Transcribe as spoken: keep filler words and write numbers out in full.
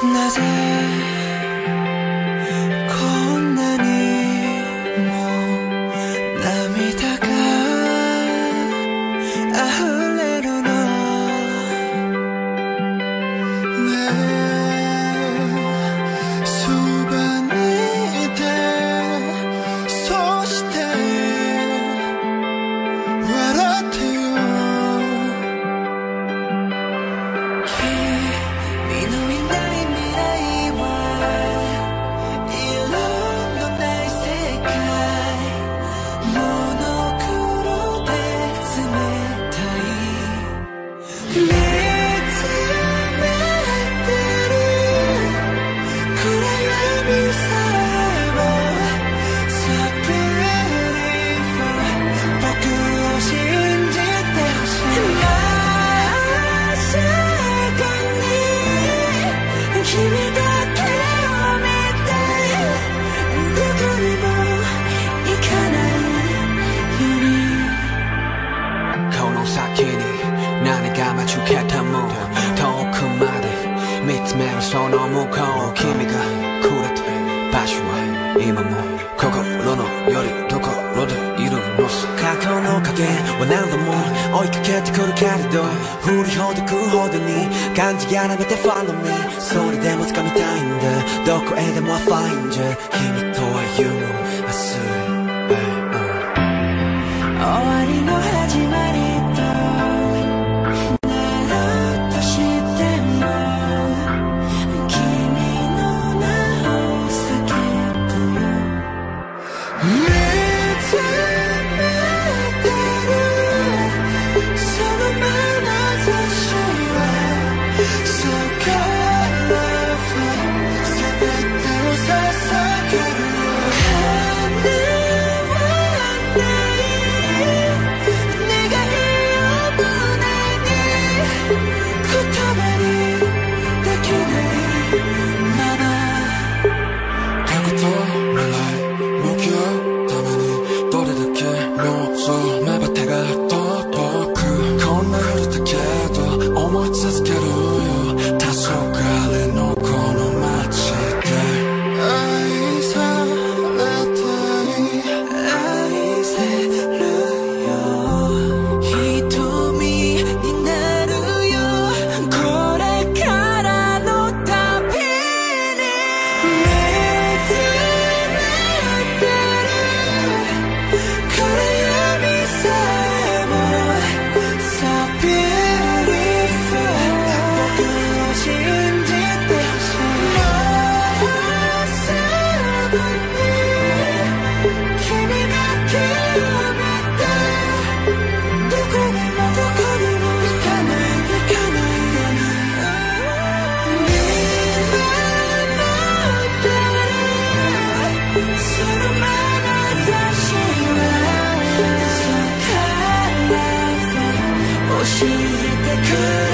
なぜこんなにも涙が溢れるのねそばにいてそして笑ってよ君のいない未来は色のない世界モノクロで冷たい見つめてる暗闇さえも So beautiful 僕を信じてほしいまさかに君だけを見てどこにも行かないようにこの先に何が待ち受けても遠くまで見つめるその向こう君がくれた場所は今も心のよりどころでいるのさ過去の影は何度も追いかけてくるけれど振りほどくほどに感じやらめて Follow me それでも掴みたいんだどこへでも I find you 君と歩む明日終わりの始まりとなろうとしても君の名を叫ぶよ見つめてるその眼差しは So colorful 全てを捧げる教えてくれ